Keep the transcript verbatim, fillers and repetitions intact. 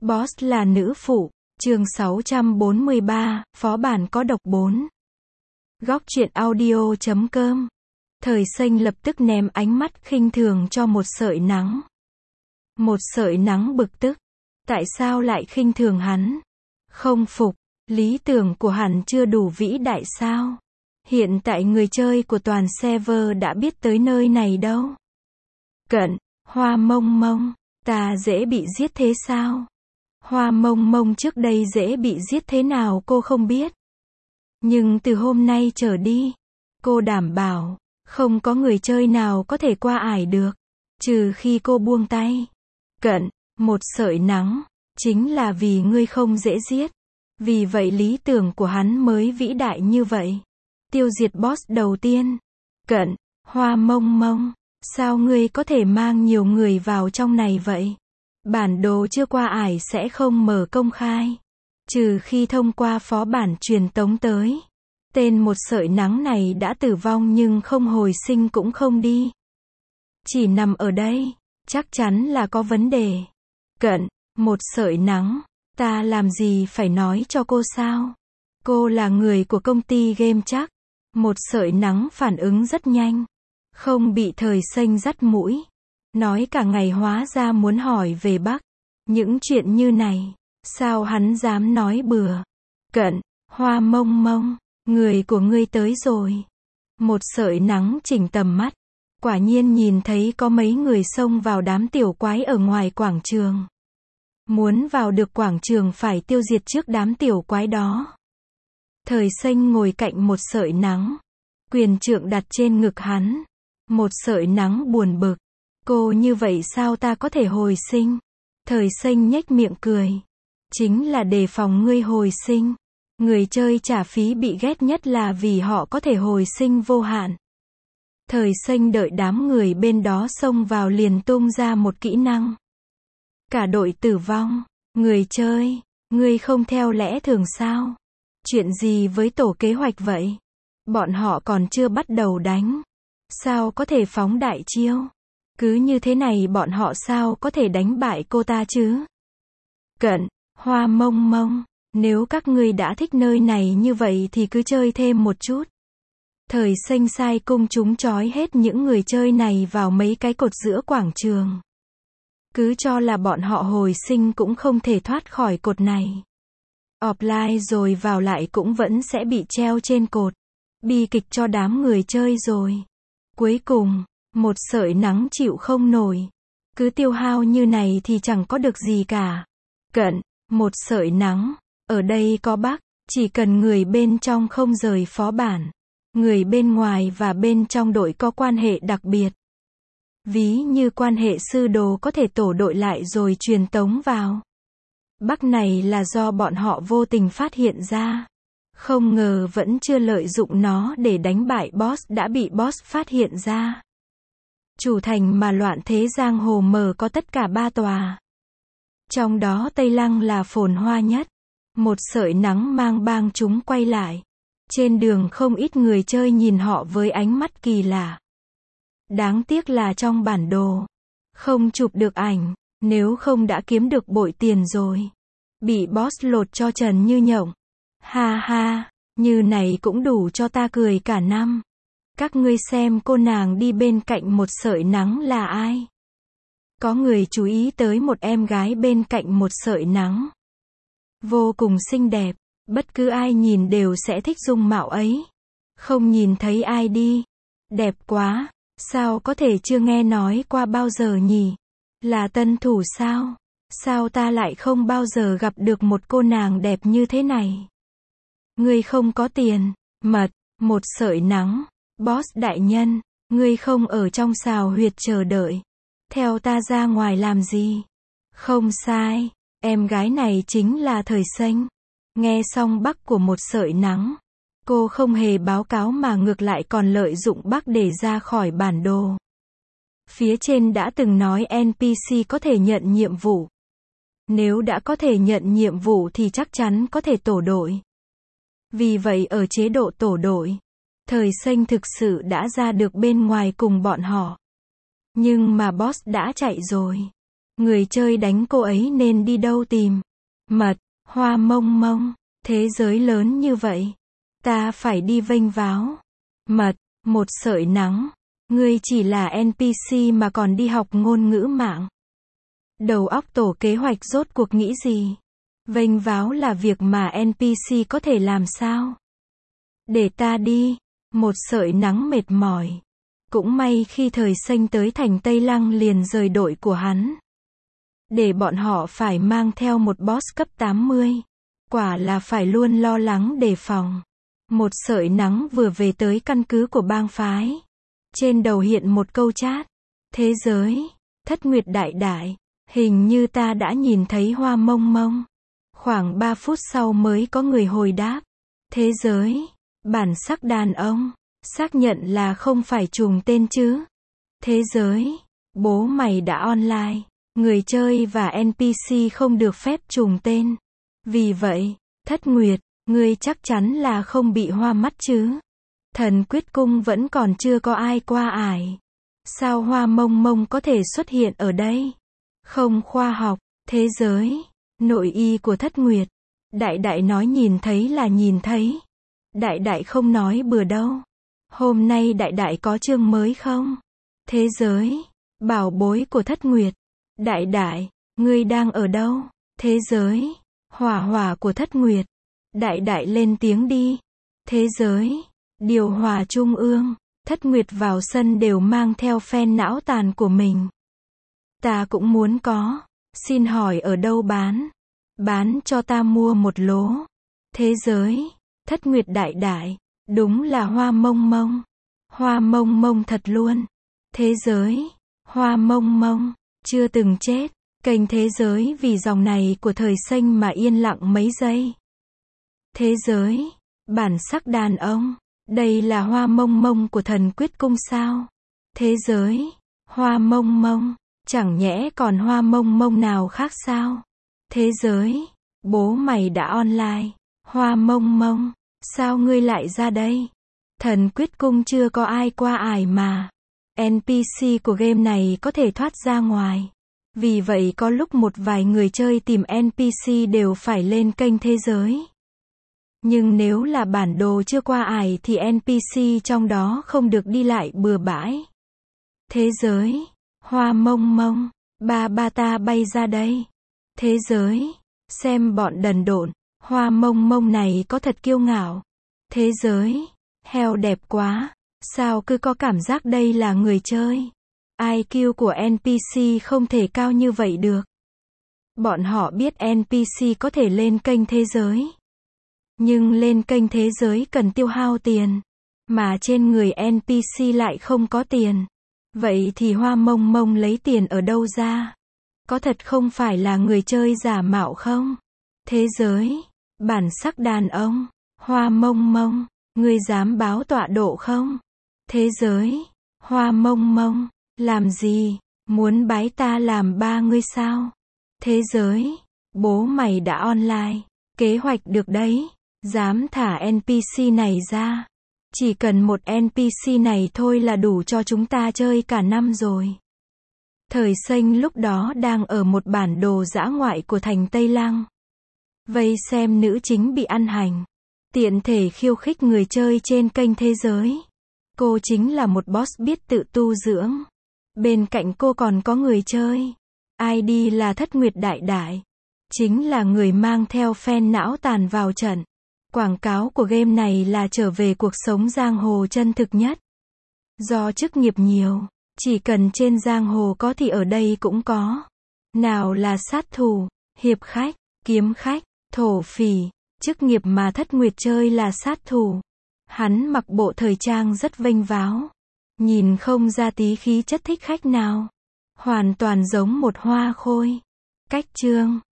Boss là nữ phụ. Chương sáu trăm bốn mươi ba, phó bản có độc bốn. Góc truyện audio chấm com. Thời Xanh lập tức ném ánh mắt khinh thường cho một sợi nắng. Một sợi nắng bực tức. Tại sao lại khinh thường hắn? Không phục, lý tưởng của hắn chưa đủ vĩ đại sao? Hiện tại người chơi của toàn server đã biết tới nơi này đâu. Cận, Hoa Mông Mông, ta dễ bị giết thế sao? Hoa Mông Mông trước đây dễ bị giết thế nào cô không biết. Nhưng từ hôm nay trở đi, cô đảm bảo, không có người chơi nào có thể qua ải được, trừ khi cô buông tay. Cận, một sợi nắng, chính là vì ngươi không dễ giết. Vì vậy lý tưởng của hắn mới vĩ đại như vậy. Tiêu diệt boss đầu tiên. Cận, Hoa Mông Mông, sao ngươi có thể mang nhiều người vào trong này vậy? Bản đồ chưa qua ải sẽ không mở công khai, trừ khi thông qua phó bản truyền tống tới. Tên một sợi nắng này đã tử vong nhưng không hồi sinh cũng không đi. Chỉ nằm ở đây, chắc chắn là có vấn đề. Cận, một sợi nắng, ta làm gì phải nói cho cô sao? Cô là người của công ty game chắc. Một sợi nắng phản ứng rất nhanh, không bị Thời Xanh dắt mũi. Nói cả ngày hóa ra muốn hỏi về Bắc. Những chuyện như này, sao hắn dám nói bừa? Cận, Hoa Mông Mông, người của ngươi tới rồi. Một sợi nắng chỉnh tầm mắt. Quả nhiên nhìn thấy có mấy người xông vào đám tiểu quái ở ngoài quảng trường. Muốn vào được quảng trường phải tiêu diệt trước đám tiểu quái đó. Thời Xanh ngồi cạnh một sợi nắng. Quyền trượng đặt trên ngực hắn. Một sợi nắng buồn bực. Cô như vậy sao ta có thể hồi sinh? Thời Xanh nhếch miệng cười. Chính là đề phòng ngươi hồi sinh. Người chơi trả phí bị ghét nhất là vì họ có thể hồi sinh vô hạn. Thời Xanh đợi đám người bên đó xông vào liền tung ra một kỹ năng. Cả đội tử vong. Người chơi, ngươi không theo lẽ thường sao? Chuyện gì với tổ kế hoạch vậy? Bọn họ còn chưa bắt đầu đánh. Sao có thể phóng đại chiêu? Cứ như thế này bọn họ sao có thể đánh bại cô ta chứ? Cận, Hoa Mông Mông, nếu các ngươi đã thích nơi này như vậy thì cứ chơi thêm một chút. Thời Xanh sai cung chúng trói hết những người chơi này vào mấy cái cột giữa quảng trường. Cứ cho là bọn họ hồi sinh cũng không thể thoát khỏi cột này. Offline rồi vào lại cũng vẫn sẽ bị treo trên cột. Bi kịch cho đám người chơi rồi. Cuối cùng, một sợi nắng chịu không nổi. Cứ tiêu hao như này thì chẳng có được gì cả. Cận, một sợi nắng. Ở đây có bug, chỉ cần người bên trong không rời phó bản. Người bên ngoài và bên trong đội có quan hệ đặc biệt. Ví như quan hệ sư đồ có thể tổ đội lại rồi truyền tống vào. Bug này là do bọn họ vô tình phát hiện ra. Không ngờ vẫn chưa lợi dụng nó để đánh bại boss đã bị boss phát hiện ra. Chủ thành mà loạn thế giang hồ mờ có tất cả ba tòa. Trong đó Tây Lăng là phồn hoa nhất. Một sợi nắng mang bang chúng quay lại. Trên đường không ít người chơi nhìn họ với ánh mắt kỳ lạ. Đáng tiếc là trong bản đồ. Không chụp được ảnh, nếu không đã kiếm được bội tiền rồi. Bị boss lột cho trần như nhộng. Ha ha, như này cũng đủ cho ta cười cả năm. Các ngươi xem cô nàng đi bên cạnh một sợi nắng là ai? Có người chú ý tới một em gái bên cạnh một sợi nắng. Vô cùng xinh đẹp, bất cứ ai nhìn đều sẽ thích dung mạo ấy. Không nhìn thấy ai đi. Đẹp quá, sao có thể chưa nghe nói qua bao giờ nhỉ? Là tân thủ sao? Sao ta lại không bao giờ gặp được một cô nàng đẹp như thế này? Ngươi không có tiền, mật, một sợi nắng. Boss đại nhân, ngươi không ở trong xào huyệt chờ đợi. Theo ta ra ngoài làm gì? Không sai, em gái này chính là Thời Xanh. Nghe xong bug của một sợi nắng. Cô không hề báo cáo mà ngược lại còn lợi dụng bug để ra khỏi bản đồ. Phía trên đã từng nói en pê xê có thể nhận nhiệm vụ. Nếu đã có thể nhận nhiệm vụ thì chắc chắn có thể tổ đội. Vì vậy ở chế độ tổ đội, Thời Xanh thực sự đã ra được bên ngoài cùng bọn họ. Nhưng mà boss đã chạy rồi. Người chơi đánh cô ấy nên đi đâu tìm? Mật, Hoa Mông Mông, thế giới lớn như vậy. Ta phải đi vênh váo. Mật, một sợi nắng. Ngươi chỉ là en pê xê mà còn đi học ngôn ngữ mạng. Đầu óc tổ kế hoạch rốt cuộc nghĩ gì? Vênh váo là việc mà en pê xê có thể làm sao? Để ta đi. Một sợi nắng mệt mỏi. Cũng may khi thời xanh tới thành Tây Lăng liền rời đội của hắn. Để bọn họ phải mang theo một boss cấp tám mươi. Quả là phải luôn lo lắng đề phòng. Một sợi nắng vừa về tới căn cứ của bang phái. Trên đầu hiện một câu chat. Thế giới, Thất Nguyệt đại đại. Hình như ta đã nhìn thấy Hoa Mông Mông. Khoảng ba phút sau mới có người hồi đáp. Thế giới, bản sắc đàn ông. Xác nhận là không phải trùng tên chứ. Thế giới, bố mày đã online. Người chơi và en pê xê không được phép trùng tên. Vì vậy, Thất Nguyệt, ngươi chắc chắn là không bị hoa mắt chứ. Thần Quyết Cung vẫn còn chưa có ai qua ải. Sao Hoa Mông Mông có thể xuất hiện ở đây? Không khoa học. Thế giới, nội y của Thất Nguyệt. Đại đại nói nhìn thấy là nhìn thấy. Đại đại không nói bừa đâu. Hôm nay đại đại có chương mới không? Thế giới, bảo bối của Thất Nguyệt. Đại đại, ngươi đang ở đâu? Thế giới, hỏa hỏa của Thất Nguyệt. Đại đại lên tiếng đi. Thế giới, điều hòa trung ương. Thất Nguyệt vào sân đều mang theo phen não tàn của mình. Ta cũng muốn có. Xin hỏi ở đâu bán? Bán cho ta mua một lố. Thế giới, Thất Nguyệt đại đại. Đúng là Hoa Mông Mông. Hoa Mông Mông thật luôn. Thế giới, Hoa Mông Mông. Chưa từng chết. Kênh thế giới vì dòng này của thời xanh mà yên lặng mấy giây. Thế giới, bản sắc đàn ông. Đây là Hoa Mông Mông của Thần Quyết Cung sao? Thế giới, Hoa Mông Mông. Chẳng nhẽ còn Hoa Mông Mông nào khác sao? Thế giới, bố mày đã online. Hoa Mông Mông, sao ngươi lại ra đây? Thần Quyết Cung chưa có ai qua ải mà. en pê xê của game này có thể thoát ra ngoài. Vì vậy có lúc một vài người chơi tìm en pê xê đều phải lên kênh thế giới. Nhưng nếu là bản đồ chưa qua ải thì en pê xê trong đó không được đi lại bừa bãi. Thế giới, Hoa Mông Mông, ba ba ta bay ra đây. Thế giới, xem bọn đần độn, Hoa Mông Mông này có thật kiêu ngạo. Thế giới, heo đẹp quá, sao cứ có cảm giác đây là người chơi. i kiu của en pê xê không thể cao như vậy được. Bọn họ biết en pê xê có thể lên kênh thế giới. Nhưng lên kênh thế giới cần tiêu hao tiền. Mà trên người en pê xê lại không có tiền. Vậy thì Hoa Mông Mông lấy tiền ở đâu ra? Có thật không phải là người chơi giả mạo không? Thế giới, bản sắc đàn ông. Hoa Mông Mông, ngươi dám báo tọa độ không? Thế giới, Hoa Mông Mông, làm gì? Muốn bái ta làm ba ngươi sao? Thế giới, bố mày đã online. Kế hoạch được đấy. Dám thả en pê xê này ra. Chỉ cần một en pê xê này thôi là đủ cho chúng ta chơi cả năm rồi. Thời xanh lúc đó đang ở một bản đồ dã ngoại của thành Tây Lăng. Vây xem nữ chính bị ăn hành. Tiện thể khiêu khích người chơi trên kênh thế giới. Cô chính là một boss biết tự tu dưỡng. Bên cạnh cô còn có người chơi. i đê là Thất Nguyệt đại đại. Chính là người mang theo phen não tàn vào trận. Quảng cáo của game này là trở về cuộc sống giang hồ chân thực nhất. Do chức nghiệp nhiều, chỉ cần trên giang hồ có thì ở đây cũng có. Nào là sát thủ, hiệp khách, kiếm khách, thổ phỉ, chức nghiệp mà Thất Nguyệt chơi là sát thủ. Hắn mặc bộ thời trang rất vênh váo. Nhìn không ra tí khí chất thích khách nào. Hoàn toàn giống một hoa khôi. Cách chương